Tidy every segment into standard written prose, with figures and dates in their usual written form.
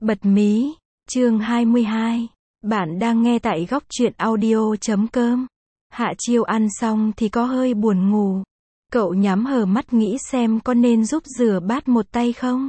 Bật mí, chương 22. Bạn đang nghe tại góc truyện audio.com. Hạ Chiêu ăn xong thì có hơi buồn ngủ. Cậu nhắm hờ mắt nghĩ xem có nên giúp rửa bát một tay không?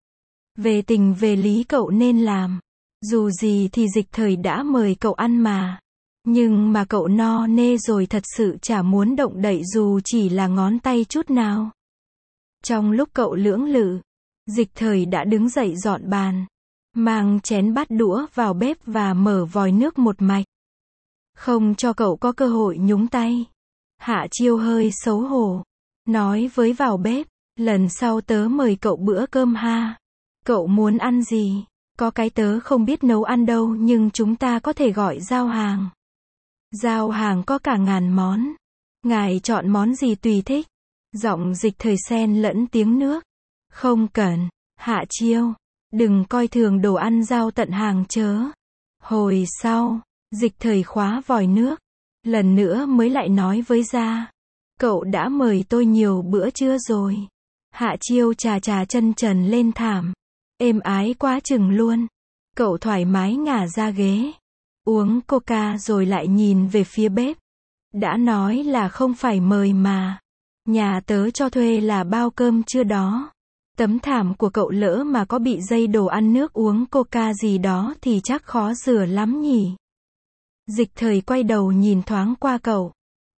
Về tình về lý cậu nên làm. Dù gì thì Dịch Thời đã mời cậu ăn mà. Nhưng mà cậu no nê rồi thật sự chả muốn động đậy dù chỉ là ngón tay chút nào. Trong lúc cậu lưỡng lự, Dịch Thời đã đứng dậy dọn bàn, mang chén bát đũa vào bếp và mở vòi nước một mạch. Không cho cậu có cơ hội nhúng tay. Hạ Chiêu hơi xấu hổ, nói với vào bếp, lần sau tớ mời cậu bữa cơm ha. Cậu muốn ăn gì? Có cái tớ không biết nấu ăn đâu nhưng chúng ta có thể gọi giao hàng. Giao hàng có cả ngàn món. Ngài chọn món gì tùy thích. Giọng Dịch Thời xen lẫn tiếng nước. Không cần, Hạ Chiêu. Đừng coi thường đồ ăn giao tận hàng chớ. Hồi sau, Dịch Thời khóa vòi nước. Lần nữa mới lại nói với Gia. Cậu đã mời tôi nhiều bữa chưa rồi? Hạ Chiêu chà chà chân trần lên thảm. Êm ái quá chừng luôn. Cậu thoải mái ngả ra ghế. Uống coca rồi lại nhìn về phía bếp. Đã nói là không phải mời mà. Nhà tớ cho thuê là bao cơm chưa đó. Tấm thảm của cậu lỡ mà có bị dây đồ ăn nước uống coca gì đó thì chắc khó rửa lắm nhỉ. Dịch Thời quay đầu nhìn thoáng qua cậu.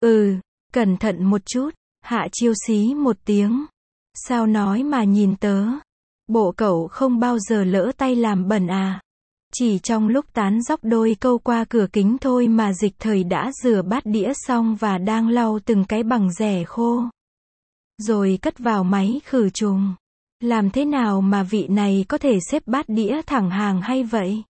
Cẩn thận một chút. Hạ Chiêu xí một tiếng. Sao nói mà nhìn tớ? Bộ cậu không bao giờ lỡ tay làm bẩn à? Chỉ trong lúc tán dóc đôi câu qua cửa kính thôi mà Dịch Thời đã rửa bát đĩa xong và đang lau từng cái bằng rẻ khô. Rồi cất vào máy khử trùng. Làm thế nào mà vị này có thể xếp bát đĩa thẳng hàng hay vậy?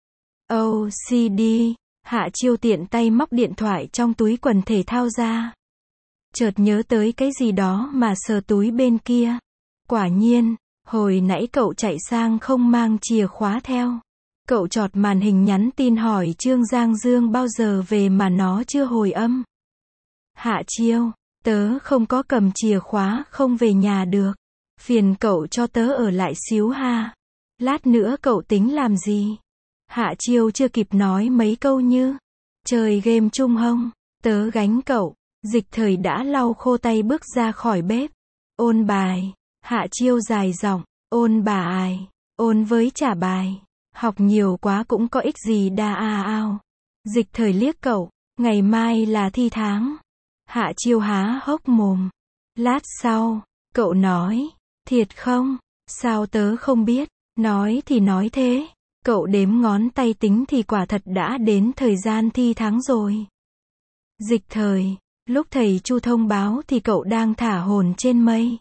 OCD, Hạ Chiêu tiện tay móc điện thoại trong túi quần thể thao ra. Chợt nhớ tới cái gì đó mà sờ túi bên kia. Quả nhiên, hồi nãy cậu chạy sang không mang chìa khóa theo. Cậu chọt màn hình nhắn tin hỏi Trương Giang Dương bao giờ về mà nó chưa hồi âm. Hạ Chiêu, tớ không có cầm chìa khóa không về nhà được. Phiền cậu cho tớ ở lại xíu ha. Lát nữa cậu tính làm gì? Hạ Chiêu chưa kịp nói mấy câu như chơi game chung hông? Tớ gánh cậu. Dịch Thời đã lau khô tay bước ra khỏi bếp. Ôn bài. Hạ Chiêu dài giọng. Ôn bà ai? Ôn với trả bài. Học nhiều quá cũng có ích gì đa ao. Dịch Thời liếc cậu. Ngày mai là thi tháng. Hạ Chiêu há hốc mồm. Lát sau, cậu nói. Thiệt không? Sao tớ không biết? Nói thì nói thế. Cậu đếm ngón tay tính thì quả thật đã đến thời gian thi tháng rồi. Dịch Thời, lúc thầy Chu thông báo thì cậu đang thả hồn trên mây.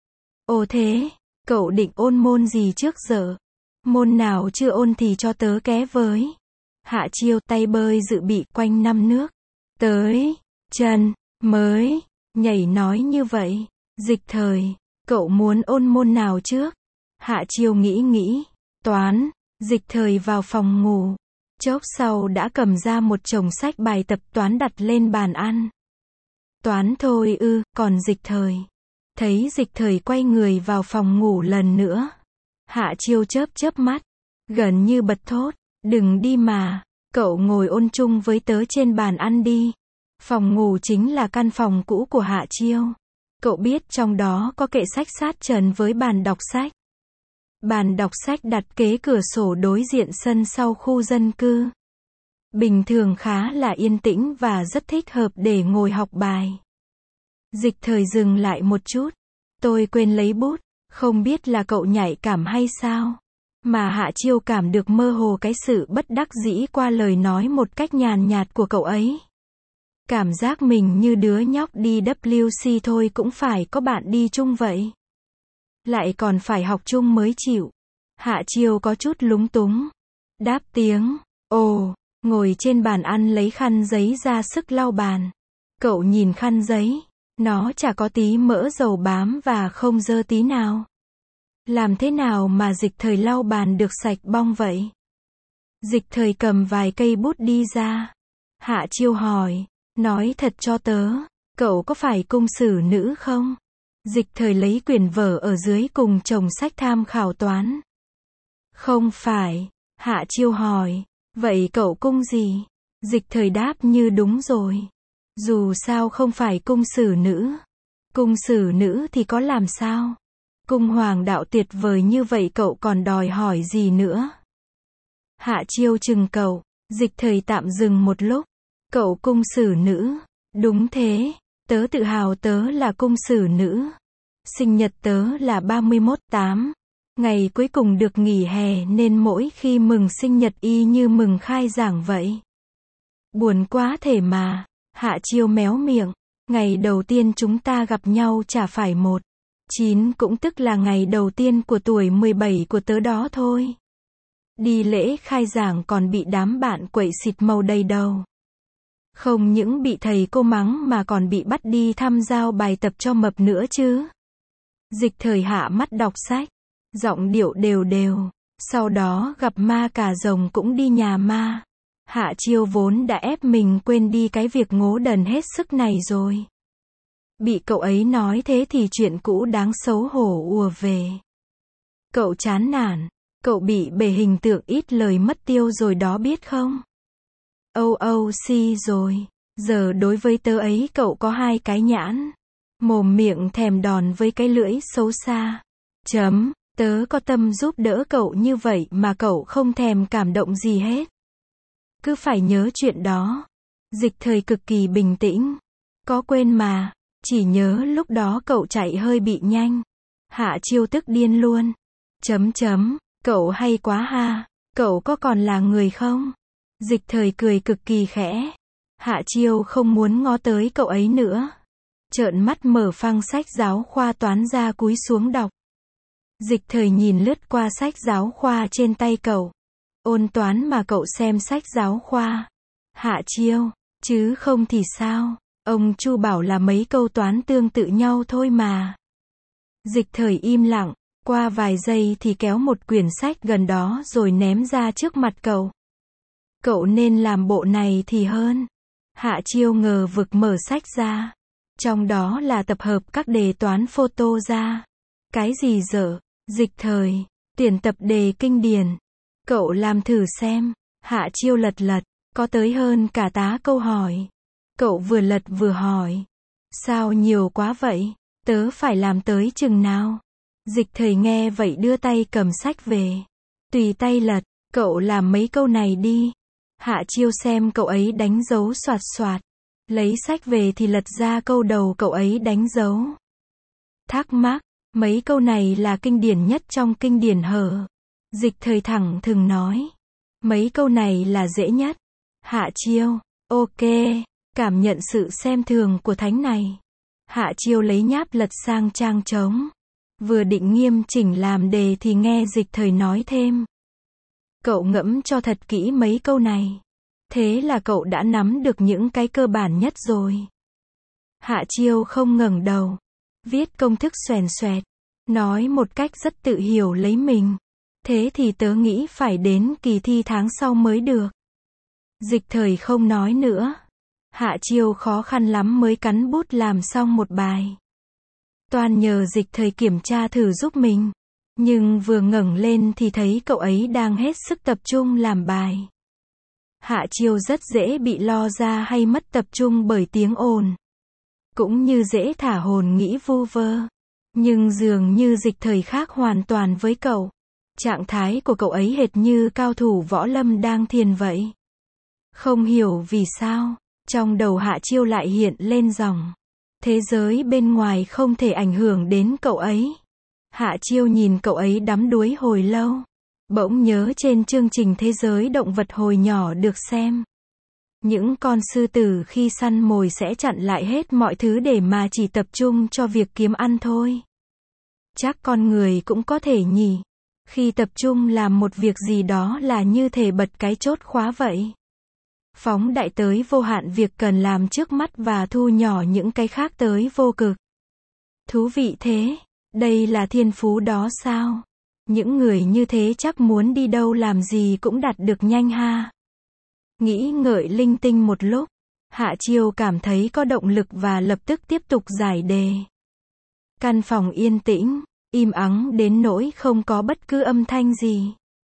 Ồ thế, cậu định ôn môn gì trước giờ? Môn nào chưa ôn thì cho tớ ké với. Hạ Chiêu tay bơi dự bị quanh năm nước. Tới, chân, mới, nhảy nói như vậy. Dịch Thời, cậu muốn ôn môn nào trước? Hạ Chiêu nghĩ, toán. Dịch Thời vào phòng ngủ. Chốc sau đã cầm ra một chồng sách bài tập toán đặt lên bàn ăn. Toán thôi còn Dịch Thời. Thấy Dịch Thời quay người vào phòng ngủ lần nữa. Hạ Chiêu chớp mắt. Gần như bật thốt. Đừng đi mà. Cậu ngồi ôn chung với tớ trên bàn ăn đi. Phòng ngủ chính là căn phòng cũ của Hạ Chiêu. Cậu biết trong đó có kệ sách sát trần với bàn đọc sách. Bàn đọc sách đặt kế cửa sổ đối diện sân sau khu dân cư. Bình thường khá là yên tĩnh và rất thích hợp để ngồi học bài. Dịch Thời dừng lại một chút. Tôi quên lấy bút. Không biết là cậu nhạy cảm hay sao? Mà Hạ Chiêu cảm được mơ hồ cái sự bất đắc dĩ qua lời nói một cách nhàn nhạt của cậu ấy. Cảm giác mình như đứa nhóc đi WC thôi cũng phải có bạn đi chung vậy. Lại còn phải học chung mới chịu. Hạ Chiêu có chút lúng túng. Đáp tiếng. Ồ, ngồi trên bàn ăn lấy khăn giấy ra sức lau bàn. Cậu nhìn khăn giấy. Nó chả có tí mỡ dầu bám và không dơ tí nào. Làm thế nào mà Dịch Thời lau bàn được sạch bong vậy? Dịch Thời cầm vài cây bút đi ra. Hạ Chiêu hỏi. Nói thật cho tớ, cậu có phải cung sử nữ không? Dịch Thời lấy quyển vở ở dưới cùng chồng sách tham khảo toán. Không phải. Hạ Chiêu hỏi. Vậy cậu cung gì? Dịch Thời đáp như đúng rồi. Dù sao không phải cung xử nữ. Cung xử nữ thì có làm sao? Cung hoàng đạo tuyệt vời như vậy cậu còn đòi hỏi gì nữa? Hạ Chiêu chừng cậu. Dịch Thời tạm dừng một lúc. Cậu cung xử nữ. Đúng thế. Tớ tự hào tớ là cung xử nữ. Sinh nhật tớ là 31/8. Ngày cuối cùng được nghỉ hè nên mỗi khi mừng sinh nhật y như mừng khai giảng vậy. Buồn quá thể mà. Hạ Chiêu méo miệng. Ngày đầu tiên chúng ta gặp nhau chả phải 1/9 cũng tức là ngày đầu tiên của tuổi 17 của tớ đó thôi. Đi lễ khai giảng còn bị đám bạn quậy xịt màu đầy đầu. Không những bị thầy cô mắng mà còn bị bắt đi thăm giao bài tập cho mập nữa chứ. Dịch Thời hạ mắt đọc sách. Giọng điệu đều đều. Sau đó gặp ma cà rồng cũng đi nhà ma. Hạ Chiêu vốn đã ép mình quên đi cái việc ngố đần hết sức này rồi. Bị cậu ấy nói thế thì chuyện cũ đáng xấu hổ ùa về. Cậu chán nản. Cậu bị bể hình tượng ít lời mất tiêu rồi đó biết không? OOC rồi. Giờ đối với tớ ấy cậu có hai cái nhãn. Mồm miệng thèm đòn với cái lưỡi xấu xa. Tớ có tâm giúp đỡ cậu như vậy mà cậu không thèm cảm động gì hết. Cứ phải nhớ chuyện đó. Dịch Thời cực kỳ bình tĩnh. Có quên mà. Chỉ nhớ lúc đó cậu chạy hơi bị nhanh. Hạ Chiêu tức điên luôn. Cậu hay quá ha. Cậu có còn là người không? Dịch Thời cười cực kỳ khẽ. Hạ Chiêu không muốn ngó tới cậu ấy nữa. Trợn mắt mở phăng sách giáo khoa toán ra cúi xuống đọc. Dịch Thời nhìn lướt qua sách giáo khoa trên tay cậu. Ôn toán mà cậu xem sách giáo khoa. Hạ Chiêu, chứ không thì sao? Ông Chu bảo là mấy câu toán tương tự nhau thôi mà. Dịch Thời im lặng, qua vài giây thì kéo một quyển sách gần đó rồi ném ra trước mặt cậu. Cậu nên làm bộ này thì hơn. Hạ Chiêu ngờ vực mở sách ra. Trong đó là tập hợp các đề toán photo ra. Cái gì dở? Dịch Thời, tuyển tập đề kinh điển. Cậu làm thử xem. Hạ Chiêu lật, có tới hơn cả tá câu hỏi. Cậu vừa lật vừa hỏi. Sao nhiều quá vậy? Tớ phải làm tới chừng nào? Dịch Thời nghe vậy đưa tay cầm sách về. Tùy tay lật, cậu làm mấy câu này đi. Hạ Chiêu xem cậu ấy đánh dấu xoạt xoạt. Lấy sách về thì lật ra câu đầu cậu ấy đánh dấu. Thắc mắc, mấy câu này là kinh điển nhất trong kinh điển hở. Dịch Thời thẳng thừng nói. Mấy câu này là dễ nhất. Hạ Chiêu, ok, cảm nhận sự xem thường của thánh này. Hạ Chiêu lấy nháp lật sang trang trống. Vừa định nghiêm chỉnh làm đề thì nghe Dịch Thời nói thêm. Cậu ngẫm cho thật kỹ mấy câu này. Thế là cậu đã nắm được những cái cơ bản nhất rồi. Hạ Chiêu không ngẩng đầu. Viết công thức xoèn xoẹt. Nói một cách rất tự hiểu lấy mình. Thế thì tớ nghĩ phải đến kỳ thi tháng sau mới được. Dịch Thời không nói nữa. Hạ Chiêu khó khăn lắm mới cắn bút làm xong một bài. Toàn nhờ Dịch Thời kiểm tra thử giúp mình. Nhưng vừa ngẩng lên thì thấy cậu ấy đang hết sức tập trung làm bài. Hạ Chiêu rất dễ bị lo ra hay mất tập trung bởi tiếng ồn. Cũng như dễ thả hồn nghĩ vu vơ. Nhưng dường như Dịch Thời khác hoàn toàn với cậu. Trạng thái của cậu ấy hệt như cao thủ võ lâm đang thiền vậy. Không hiểu vì sao, trong đầu Hạ Chiêu lại hiện lên dòng. Thế giới bên ngoài không thể ảnh hưởng đến cậu ấy. Hạ Chiêu nhìn cậu ấy đắm đuối hồi lâu. Bỗng nhớ trên chương trình Thế giới động vật hồi nhỏ được xem. Những con sư tử khi săn mồi sẽ chặn lại hết mọi thứ để mà chỉ tập trung cho việc kiếm ăn thôi. Chắc con người cũng có thể nhỉ. Khi tập trung làm một việc gì đó là như thể bật cái chốt khóa vậy. Phóng đại tới vô hạn việc cần làm trước mắt và thu nhỏ những cái khác tới vô cực. Thú vị thế. Đây là thiên phú đó sao? Những người như thế chắc muốn đi đâu làm gì cũng đạt được nhanh ha. Nghĩ ngợi linh tinh một lúc. Hạ Chiêu cảm thấy có động lực và lập tức tiếp tục giải đề. Căn phòng yên tĩnh, im ắng đến nỗi không có bất cứ âm thanh gì.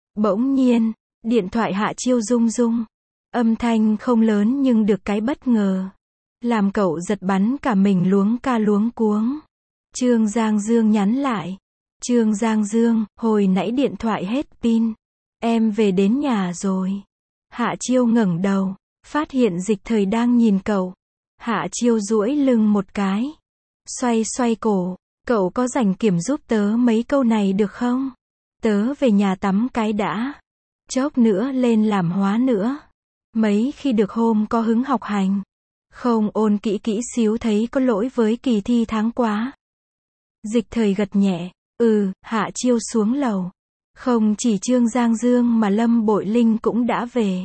Bỗng nhiên, điện thoại Hạ Chiêu rung rung. Âm thanh không lớn nhưng được cái bất ngờ. Làm cậu giật bắn cả mình luống ca luống cuống. Trương Giang Dương nhắn lại. Trương Giang Dương, hồi nãy điện thoại hết pin. Em về đến nhà rồi. Hạ Chiêu ngẩng đầu, phát hiện Dịch Thời đang nhìn cậu. Hạ Chiêu duỗi lưng một cái. Xoay xoay cổ, cậu có rảnh kiểm giúp tớ mấy câu này được không? Tớ về nhà tắm cái đã. Chốc nữa lên làm hóa nữa. Mấy khi được hôm có hứng học hành. Không ôn kỹ kỹ xíu thấy có lỗi với kỳ thi tháng quá. Dịch Thời gật nhẹ. Hạ Chiêu xuống lầu. Không chỉ Trương Giang Dương mà Lâm Bội Linh cũng đã về.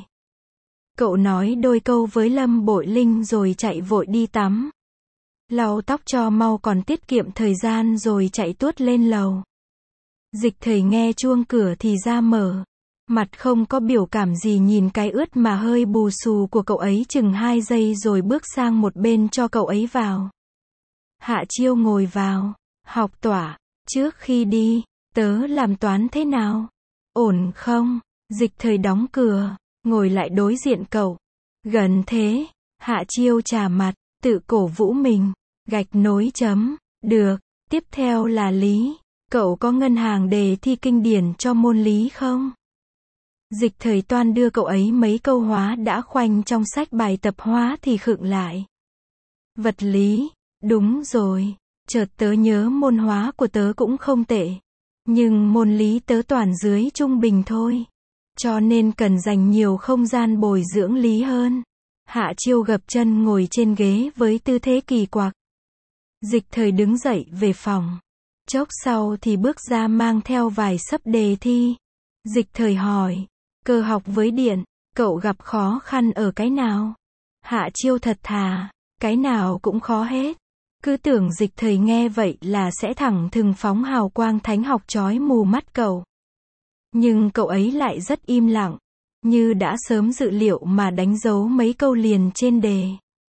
Cậu nói đôi câu với Lâm Bội Linh rồi chạy vội đi tắm. Lau tóc cho mau còn tiết kiệm thời gian rồi chạy tuốt lên lầu. Dịch Thời nghe chuông cửa thì ra mở. Mặt không có biểu cảm gì nhìn cái ướt mà hơi bù xù của cậu ấy chừng 2 giây rồi bước sang một bên cho cậu ấy vào. Hạ Chiêu ngồi vào. Học tỏa. Trước khi đi, tớ làm toán thế nào? Ổn không? Dịch Thời đóng cửa, ngồi lại đối diện cậu. Gần thế. Hạ Chiêu chà mặt, tự cổ vũ mình. Gạch nối chấm. Được. Tiếp theo là lý. Cậu có ngân hàng đề thi kinh điển cho môn lý không? Dịch Thời toan đưa cậu ấy mấy câu hóa đã khoanh trong sách bài tập hóa thì khựng lại. Vật lý. Đúng rồi. Chợt tớ nhớ môn hóa của tớ cũng không tệ. Nhưng môn lý tớ toàn dưới trung bình thôi. Cho nên cần dành nhiều không gian bồi dưỡng lý hơn. Hạ Chiêu gập chân ngồi trên ghế với tư thế kỳ quặc. Dịch Thời đứng dậy về phòng. Chốc sau thì bước ra mang theo vài xấp đề thi. Dịch Thời hỏi. Cơ học với điện, cậu gặp khó khăn ở cái nào? Hạ Chiêu thật thà. Cái nào cũng khó hết. Cứ tưởng Dịch Thời nghe vậy là sẽ thẳng thừng phóng hào quang thánh học chói mù mắt cậu. Nhưng cậu ấy lại rất im lặng. Như đã sớm dự liệu mà đánh dấu mấy câu liền trên đề.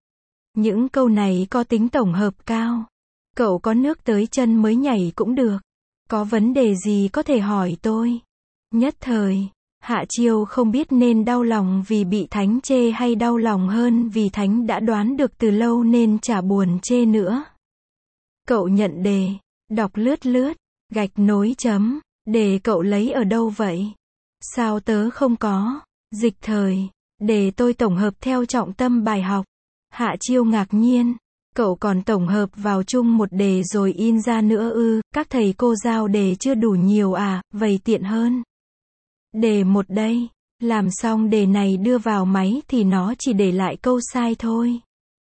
Những câu này có tính tổng hợp cao. Cậu có nước tới chân mới nhảy cũng được. Có vấn đề gì có thể hỏi tôi. Nhất thời, Hạ Chiêu không biết nên đau lòng vì bị Thánh chê hay đau lòng hơn vì Thánh đã đoán được từ lâu nên chả buồn chê nữa. Cậu nhận đề, đọc lướt lướt, gạch nối chấm, đề cậu lấy ở đâu vậy? Sao tớ không có? Dịch Thời, đề tôi tổng hợp theo trọng tâm bài học. Hạ Chiêu ngạc nhiên, cậu còn tổng hợp vào chung một đề rồi in ra nữa ư? Các thầy cô giao đề chưa đủ nhiều à, vậy tiện hơn. Đề một đây, làm xong đề này đưa vào máy thì nó chỉ để lại câu sai thôi.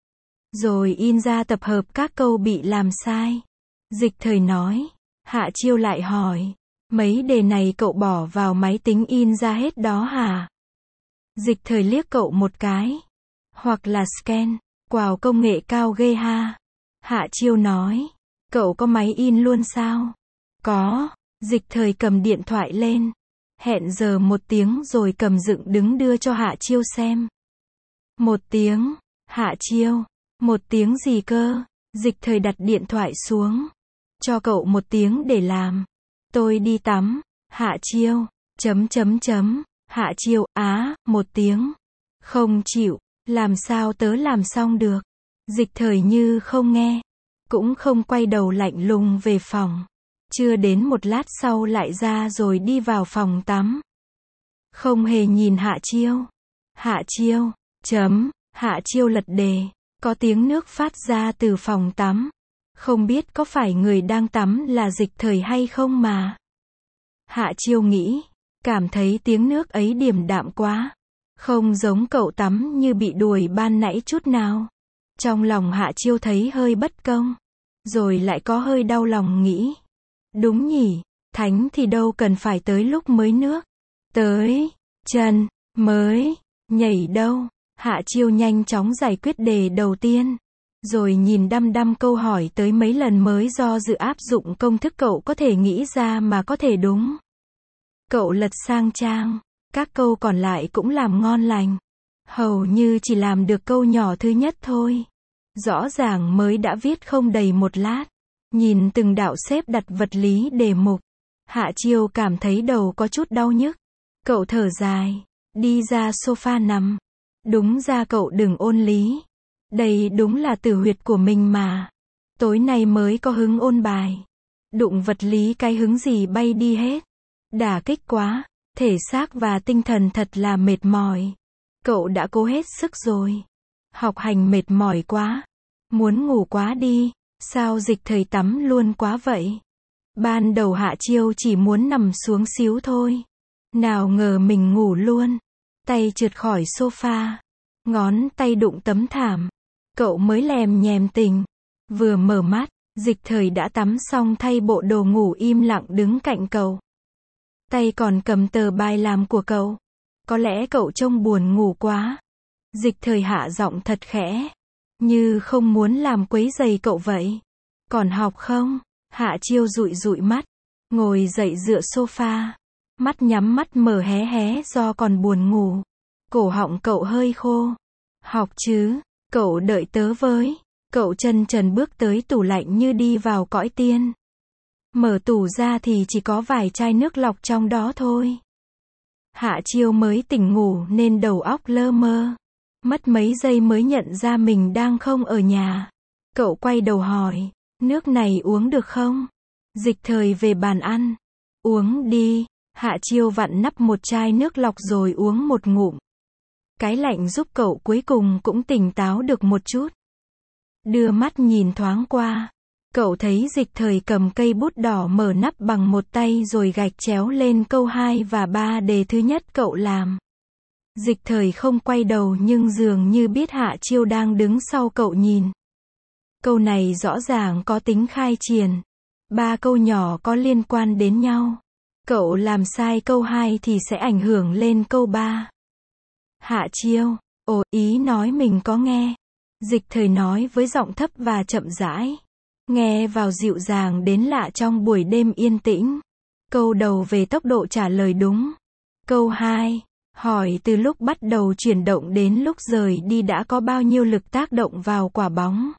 Rồi in ra tập hợp các câu bị làm sai. Dịch Thời nói. Hạ Chiêu lại hỏi. Mấy đề này cậu bỏ vào máy tính in ra hết đó hả? Dịch Thời liếc cậu một cái. Hoặc là scan. Wow, công nghệ cao ghê ha. Hạ Chiêu nói. Cậu có máy in luôn sao? Có. Dịch Thời cầm điện thoại lên. Hẹn giờ 1 tiếng rồi cầm dựng đứng đưa cho Hạ Chiêu xem. 1 tiếng. Hạ Chiêu. 1 tiếng gì cơ? Dịch Thời đặt điện thoại xuống. Cho cậu 1 tiếng để làm. Tôi đi tắm. Hạ Chiêu. Hạ Chiêu. 1 tiếng. Không chịu. Làm sao tớ làm xong được? Dịch Thời như không nghe. Cũng không quay đầu lạnh lùng về phòng. Chưa đến 1 lát sau lại ra rồi đi vào phòng tắm. Không hề nhìn Hạ Chiêu. Hạ Chiêu. Hạ Chiêu lật đề. Có tiếng nước phát ra từ phòng tắm. Không biết có phải người đang tắm là Dịch Thời hay không mà. Hạ Chiêu nghĩ. Cảm thấy tiếng nước ấy điềm đạm quá. Không giống cậu tắm như bị đuổi ban nãy chút nào. Trong lòng Hạ Chiêu thấy hơi bất công. Rồi lại có hơi đau lòng nghĩ. Đúng nhỉ, Thánh thì đâu cần phải tới lúc mới nước. Tới, chân, mới, nhảy đâu. Hạ Chiêu nhanh chóng giải quyết đề đầu tiên. Rồi nhìn đăm đăm câu hỏi tới mấy lần mới do dự áp dụng công thức cậu có thể nghĩ ra mà có thể đúng. Cậu lật sang trang. Các câu còn lại cũng làm ngon lành. Hầu như chỉ làm được câu nhỏ thứ nhất thôi. Rõ ràng mới đã viết không đầy 1 lát. Nhìn từng đạo xếp đặt vật lý đề mục. Hạ Chiêu cảm thấy đầu có chút đau nhức. Cậu thở dài, đi ra sofa nằm. Đúng ra cậu đừng ôn lý. Đây đúng là tử huyệt của mình mà. Tối nay mới có hứng ôn bài. Đụng vật lý cái hứng gì bay đi hết. Đả kích quá, thể xác và tinh thần thật là mệt mỏi. Cậu đã cố hết sức rồi. Học hành mệt mỏi quá. Muốn ngủ quá đi. Sao Dịch Thời tắm luôn quá vậy? Ban đầu Hạ Chiêu chỉ muốn nằm xuống xíu thôi. Nào ngờ mình ngủ luôn. Tay trượt khỏi sofa. Ngón tay đụng tấm thảm. Cậu mới lèm nhèm tỉnh. Vừa mở mắt, Dịch Thời đã tắm xong thay bộ đồ ngủ im lặng đứng cạnh cậu. Tay còn cầm tờ bài làm của cậu. Có lẽ cậu trông buồn ngủ quá. Dịch Thời hạ giọng thật khẽ. Như không muốn làm quấy rầy cậu vậy. Còn học không? Hạ Chiêu dụi dụi mắt. Ngồi dậy dựa sofa. Mắt nhắm mắt mở hé hé do còn buồn ngủ. Cổ họng cậu hơi khô. Học chứ, cậu đợi tớ với. Cậu chân trần bước tới tủ lạnh như đi vào cõi tiên. Mở tủ ra thì chỉ có vài chai nước lọc trong đó thôi. Hạ Chiêu mới tỉnh ngủ nên đầu óc lơ mơ. Mất mấy giây mới nhận ra mình đang không ở nhà. Cậu quay đầu hỏi, nước này uống được không? Dịch Thời về bàn ăn. Uống đi. Hạ Chiêu vặn nắp một chai nước lọc rồi uống một ngụm. Cái lạnh giúp cậu cuối cùng cũng tỉnh táo được một chút. Đưa mắt nhìn thoáng qua. Cậu thấy Dịch Thời cầm cây bút đỏ mở nắp bằng một tay rồi gạch chéo lên câu 2 và 3 đề thứ nhất cậu làm. Dịch Thời không quay đầu nhưng dường như biết Hạ Chiêu đang đứng sau cậu nhìn. Câu này rõ ràng có tính khai triển. 3 câu nhỏ có liên quan đến nhau. Cậu làm sai câu 2 thì sẽ ảnh hưởng lên câu 3. Hạ Chiêu, ồ, ý nói mình có nghe. Dịch Thời nói với giọng thấp và chậm rãi. Nghe vào dịu dàng đến lạ trong buổi đêm yên tĩnh. Câu đầu về tốc độ trả lời đúng. Câu 2, hỏi từ lúc bắt đầu chuyển động đến lúc rời đi đã có bao nhiêu lực tác động vào quả bóng.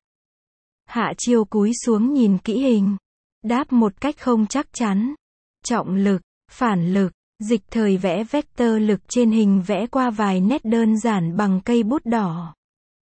Hạ Chiêu cúi xuống nhìn kỹ hình. Đáp một cách không chắc chắn. Trọng lực, phản lực. Dịch Thời vẽ vectơ lực trên hình vẽ qua vài nét đơn giản bằng cây bút đỏ.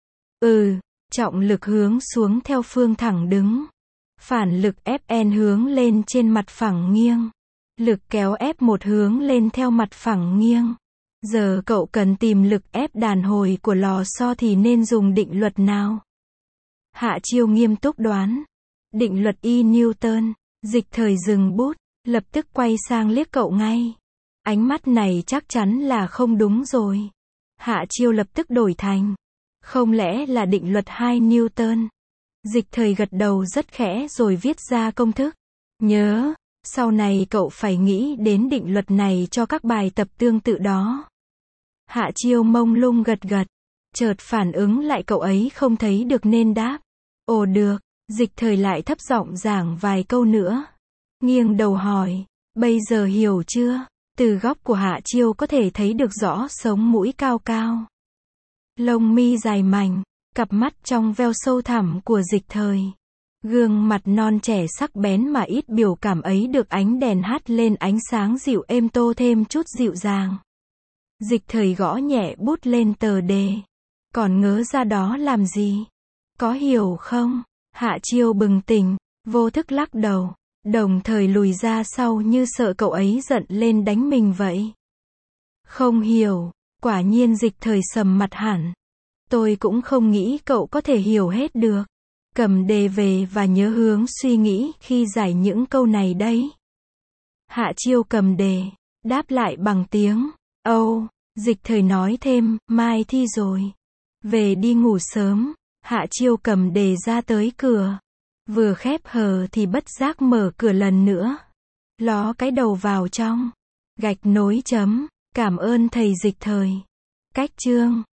Trọng lực hướng xuống theo phương thẳng đứng. Phản lực Fn hướng lên trên mặt phẳng nghiêng. Lực kéo F1 hướng lên theo mặt phẳng nghiêng. Giờ cậu cần tìm lực ép đàn hồi của lò xo thì nên dùng định luật nào? Hạ Chiêu nghiêm túc đoán. Định luật E Newton. Dịch Thời dừng bút, lập tức quay sang liếc cậu ngay. Ánh mắt này chắc chắn là không đúng rồi. Hạ Chiêu lập tức đổi thành. Không lẽ là định luật 2 Newton? Dịch Thời gật đầu rất khẽ rồi viết ra công thức. Nhớ, sau này cậu phải nghĩ đến định luật này cho các bài tập tương tự đó. Hạ Chiêu mông lung gật gật. Chợt phản ứng lại cậu ấy không thấy được nên đáp. Ồ được. Dịch Thời lại thấp giọng giảng vài câu nữa. Nghiêng đầu hỏi. Bây giờ hiểu chưa? Từ góc của Hạ Chiêu có thể thấy được rõ sống mũi cao cao. Lông mi dài mảnh. Cặp mắt trong veo sâu thẳm của Dịch Thời. Gương mặt non trẻ sắc bén mà ít biểu cảm ấy được ánh đèn hắt lên ánh sáng dịu êm tô thêm chút dịu dàng. Dịch Thời gõ nhẹ bút lên tờ đề. Còn ngớ ra đó làm gì? Có hiểu không? Hạ Chiêu bừng tỉnh, vô thức lắc đầu, đồng thời lùi ra sau như sợ cậu ấy giận lên đánh mình vậy. Không hiểu, quả nhiên Dịch Thời sầm mặt hẳn. Tôi cũng không nghĩ cậu có thể hiểu hết được. Cầm đề về và nhớ hướng suy nghĩ khi giải những câu này đấy. Hạ Chiêu cầm đề, đáp lại bằng tiếng Âu. Dịch Thời nói thêm, mai thi rồi. Về đi ngủ sớm. Hạ Chiêu cầm đề ra tới cửa. Vừa khép hờ thì bất giác mở cửa lần nữa. Ló cái đầu vào trong. Gạch nối chấm. Cảm ơn thầy Dịch Thời. Cách chương.